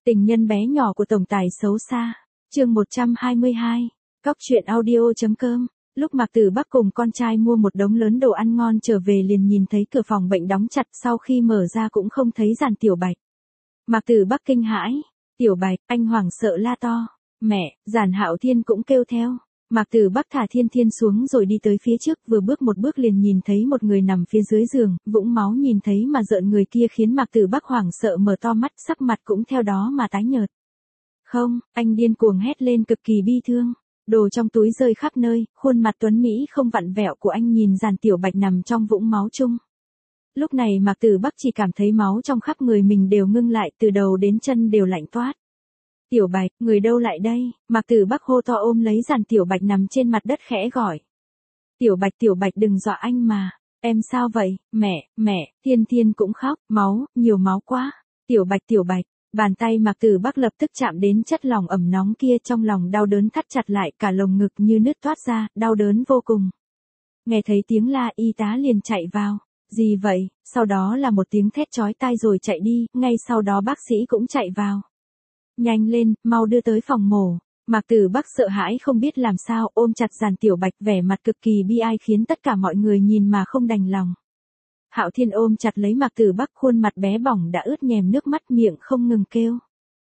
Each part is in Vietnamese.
Tình nhân bé nhỏ của tổng tài xấu xa. Chương 122. Cóc truyện audio.com. Lúc Mạc Tử Bắc cùng con trai mua một đống lớn đồ ăn ngon trở về liền nhìn thấy cửa phòng bệnh đóng chặt, sau khi mở ra cũng không thấy Giản Tiểu Bạch. Mạc Tử Bắc kinh hãi. Tiểu Bạch, anh hoảng sợ la to. Mẹ, Giản Hạo Thiên cũng kêu theo. Mạc Tử Bắc thả Thiên Thiên xuống rồi đi tới phía trước, vừa bước một bước liền nhìn thấy một người nằm phía dưới giường, vũng máu nhìn thấy mà rợn người kia khiến Mạc Tử Bắc hoảng sợ mở to mắt, sắc mặt cũng theo đó mà tái nhợt. Không, anh điên cuồng hét lên cực kỳ bi thương. Đồ trong túi rơi khắp nơi, khuôn mặt tuấn Mỹ không vặn vẹo của anh nhìn Giản Tiểu Bạch nằm trong vũng máu chung. Lúc này Mạc Tử Bắc chỉ cảm thấy máu trong khắp người mình đều ngưng lại, từ đầu đến chân đều lạnh toát. Tiểu Bạch, người đâu lại đây? Mạc Tử Bắc hô to ôm lấy Giản Tiểu Bạch nằm trên mặt đất khẽ gọi. Tiểu Bạch đừng dọa anh mà. Em sao vậy? Mẹ, Thiên Thiên cũng khóc, nhiều máu quá. Tiểu Bạch. Bàn tay Mạc Tử Bắc lập tức chạm đến chất lỏng ẩm nóng kia, trong lòng đau đớn thắt chặt lại, cả lồng ngực như nứt toát ra, đau đớn vô cùng. Nghe thấy tiếng la, y tá liền chạy vào. Gì vậy? Sau đó là một tiếng thét chói tai rồi chạy đi, ngay sau đó bác sĩ cũng chạy vào. Nhanh lên, mau đưa tới phòng mổ. Mạc Tử Bắc sợ hãi không biết làm sao, ôm chặt Giản Tiểu Bạch, vẻ mặt cực kỳ bi ai khiến tất cả mọi người nhìn mà không đành lòng. Hạo Thiên ôm chặt lấy Mạc Tử Bắc, khuôn mặt bé bỏng đã ướt nhèm nước mắt, miệng không ngừng kêu.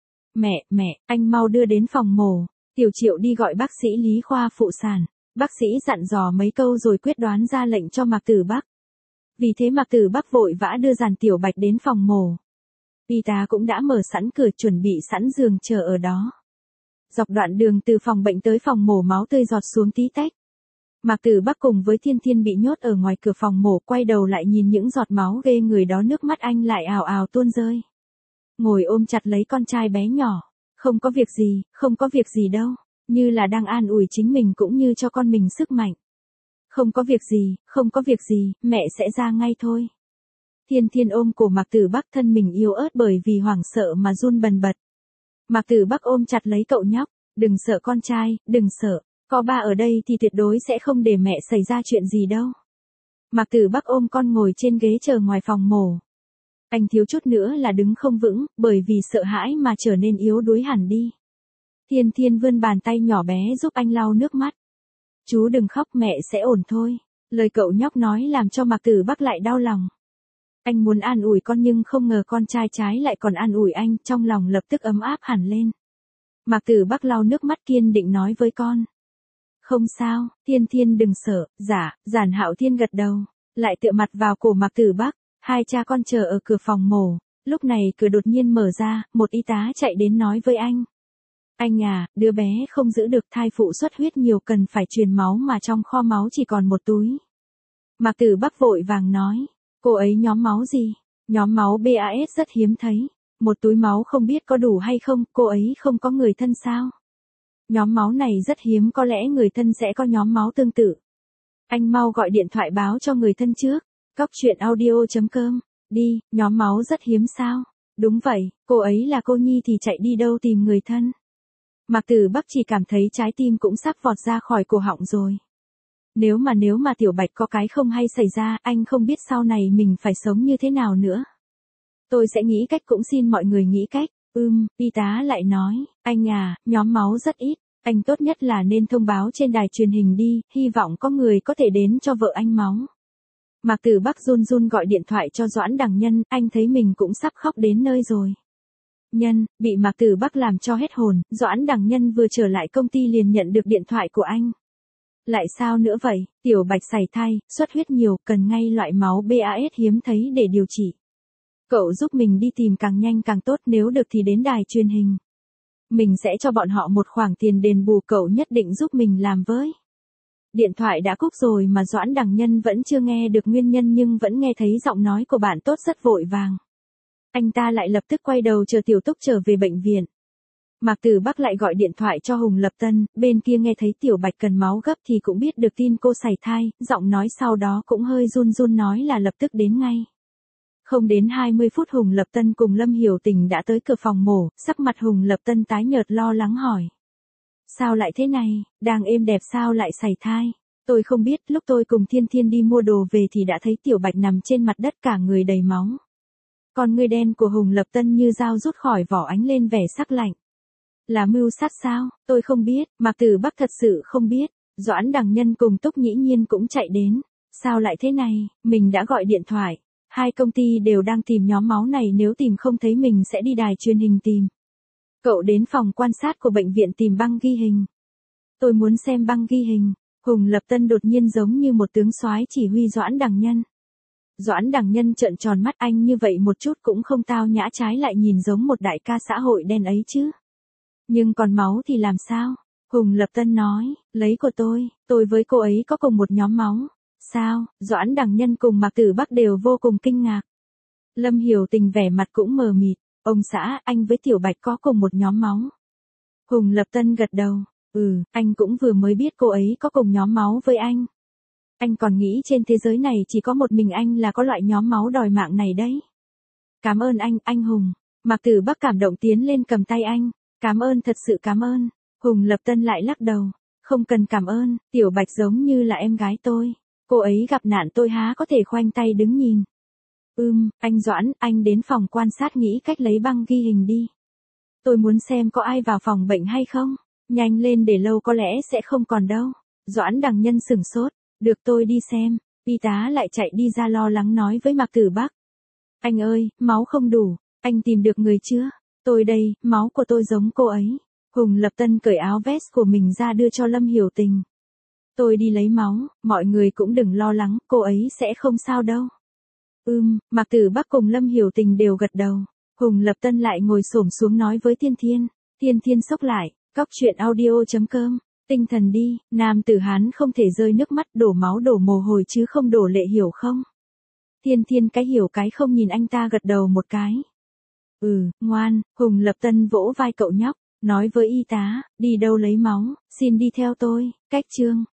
Mẹ, anh mau đưa đến phòng mổ. Tiểu Triệu đi gọi bác sĩ Lý khoa phụ sản. Bác sĩ dặn dò mấy câu rồi quyết đoán ra lệnh cho Mạc Tử Bắc. Vì thế Mạc Tử Bắc vội vã đưa Giản Tiểu Bạch đến phòng mổ. Y tá cũng đã mở sẵn cửa chuẩn bị sẵn giường chờ ở đó. Dọc đoạn đường từ phòng bệnh tới phòng mổ máu tươi giọt xuống tí tách. Mạc Tử Bắc cùng với Thiên Thiên bị nhốt ở ngoài cửa phòng mổ, quay đầu lại nhìn những giọt máu ghê người đó, nước mắt anh lại ào ào tuôn rơi. Ngồi ôm chặt lấy con trai bé nhỏ. Không có việc gì đâu. Như là đang an ủi chính mình cũng như cho con mình sức mạnh. Không có việc gì, mẹ sẽ ra ngay thôi. Thiên Thiên ôm cổ Mạc Tử Bắc, thân mình yếu ớt bởi vì hoảng sợ mà run bần bật. Mạc Tử Bắc ôm chặt lấy cậu nhóc. Đừng sợ con trai, đừng sợ. Có ba ở đây thì tuyệt đối sẽ không để mẹ xảy ra chuyện gì đâu. Mạc Tử Bắc ôm con ngồi trên ghế chờ ngoài phòng mổ. Anh thiếu chút nữa là đứng không vững, bởi vì sợ hãi mà trở nên yếu đuối hẳn đi. Thiên Thiên vươn bàn tay nhỏ bé giúp anh lau nước mắt. Chú đừng khóc, mẹ sẽ ổn thôi. Lời cậu nhóc nói làm cho Mạc Tử Bắc lại đau lòng. Anh muốn an ủi con nhưng không ngờ con trai trái lại còn an ủi anh, trong lòng lập tức ấm áp hẳn lên. Mạc Tử Bắc lau nước mắt kiên định nói với con. Không sao, Thiên Thiên đừng sợ. Giản Hạo Thiên gật đầu, lại tựa mặt vào cổ Mạc Tử Bắc. Hai cha con chờ ở cửa phòng mổ. Lúc này cửa đột nhiên mở ra, một y tá chạy đến nói với anh. Anh à, đứa bé không giữ được, thai phụ xuất huyết nhiều, cần phải truyền máu mà trong kho máu chỉ còn một túi. Mạc Tử Bắc vội vàng nói. Cô ấy nhóm máu gì? Nhóm máu BAS rất hiếm thấy. Một túi máu không biết có đủ hay không, cô ấy không có người thân sao? Nhóm máu này rất hiếm, có lẽ người thân sẽ có nhóm máu tương tự. Anh mau gọi điện thoại báo cho người thân trước. Cóc truyện audio.com. Đi, nhóm máu rất hiếm sao? Đúng vậy, cô ấy là cô Nhi thì chạy đi đâu tìm người thân? Mạc Tử Bắc chỉ cảm thấy trái tim cũng sắp vọt ra khỏi cổ họng rồi. Nếu mà Tiểu Bạch có cái không hay xảy ra, anh không biết sau này mình phải sống như thế nào nữa. Tôi sẽ nghĩ cách, cũng xin mọi người nghĩ cách. Y tá lại nói, anh à, nhóm máu rất ít, anh tốt nhất là nên thông báo trên đài truyền hình đi, hy vọng có người có thể đến cho vợ anh máu. Mạc Tử Bắc run gọi điện thoại cho Doãn Đằng Nhân, anh thấy mình cũng sắp khóc đến nơi rồi. Nhân, bị Mạc Tử Bắc làm cho hết hồn, Doãn Đằng Nhân vừa trở lại công ty liền nhận được điện thoại của anh. Lại sao nữa vậy? Tiểu Bạch sảy thai, xuất huyết nhiều, cần ngay loại máu BAS hiếm thấy để điều trị. Cậu giúp mình đi tìm càng nhanh càng tốt, nếu được thì đến đài truyền hình. Mình sẽ cho bọn họ một khoản tiền đền bù, cậu nhất định giúp mình làm với. Điện thoại đã cúp rồi mà Doãn Đằng Nhân vẫn chưa nghe được nguyên nhân nhưng vẫn nghe thấy giọng nói của bạn tốt rất vội vàng. Anh ta lại lập tức quay đầu chờ Tiểu Túc trở về bệnh viện. Mạc Tử Bắc lại gọi điện thoại cho Hùng Lập Tân, bên kia nghe thấy Tiểu Bạch cần máu gấp thì cũng biết được tin cô sảy thai, giọng nói sau đó cũng hơi run nói là lập tức đến ngay. Không đến 20 phút Hùng Lập Tân cùng Lâm Hiểu Tình đã tới cửa phòng mổ, sắc mặt Hùng Lập Tân tái nhợt lo lắng hỏi. Sao lại thế này, đang êm đẹp sao lại sảy thai? Tôi không biết, lúc tôi cùng Thiên Thiên đi mua đồ về thì đã thấy Tiểu Bạch nằm trên mặt đất cả người đầy máu. Con ngươi đen của Hùng Lập Tân như dao rút khỏi vỏ ánh lên vẻ sắc lạnh. Là mưu sát sao? Tôi không biết, Mạc Tử Bắc thật sự không biết. Doãn Đằng Nhân cùng Túc Nhĩ Nhiên cũng chạy đến. Sao lại thế này, mình đã gọi điện thoại. Hai công ty đều đang tìm nhóm máu này, nếu tìm không thấy mình sẽ đi đài truyền hình tìm. Cậu đến phòng quan sát của bệnh viện tìm băng ghi hình. Tôi muốn xem băng ghi hình. Hùng Lập Tân đột nhiên giống như một tướng soái chỉ huy Doãn Đằng Nhân. Doãn Đằng Nhân trợn tròn mắt, anh như vậy một chút cũng không tao nhã, trái lại nhìn giống một đại ca xã hội đen ấy chứ. Nhưng còn máu thì làm sao? Hùng Lập Tân nói, lấy của tôi với cô ấy có cùng một nhóm máu. Sao? Doãn Đằng Nhân cùng Mạc Tử Bắc đều vô cùng kinh ngạc. Lâm Hiểu Tình vẻ mặt cũng mờ mịt, ông xã, anh với Tiểu Bạch có cùng một nhóm máu. Hùng Lập Tân gật đầu, anh cũng vừa mới biết cô ấy có cùng nhóm máu với anh. Anh còn nghĩ trên thế giới này chỉ có một mình anh là có loại nhóm máu đòi mạng này đấy. Cảm ơn anh Hùng. Mạc Tử Bắc cảm động tiến lên cầm tay anh. Cảm ơn, thật sự cảm ơn. Hùng Lập Tân lại lắc đầu. Không cần cảm ơn, Tiểu Bạch giống như là em gái tôi. Cô ấy gặp nạn tôi há có thể khoanh tay đứng nhìn. Anh Doãn, anh đến phòng quan sát nghĩ cách lấy băng ghi hình đi. Tôi muốn xem có ai vào phòng bệnh hay không. Nhanh lên, để lâu có lẽ sẽ không còn đâu. Doãn Đằng Nhân sửng sốt. Được, tôi đi xem. Y tá lại chạy đi ra lo lắng nói với Mạc Tử Bắc. Anh ơi, máu không đủ. Anh tìm được người chưa? Tôi đây, máu của tôi giống cô ấy. Hùng Lập Tân cởi áo vest của mình ra đưa cho Lâm Hiểu Tình. Tôi đi lấy máu, mọi người cũng đừng lo lắng, cô ấy sẽ không sao đâu. Mạc Tử Bắc cùng Lâm Hiểu Tình đều gật đầu. Hùng Lập Tân lại ngồi xổm xuống nói với Thiên Thiên. Thiên Thiên xốc lại, coctruyện.audio.com. Tinh thần đi, nam tử Hán không thể rơi nước mắt đổ máu đổ mồ hôi chứ không đổ lệ, hiểu không? Thiên Thiên cái hiểu cái không nhìn anh ta gật đầu một cái. Ngoan. Hùng Lập Tân vỗ vai cậu nhóc, nói với y tá, đi đâu lấy máu, xin đi theo tôi. Cách chương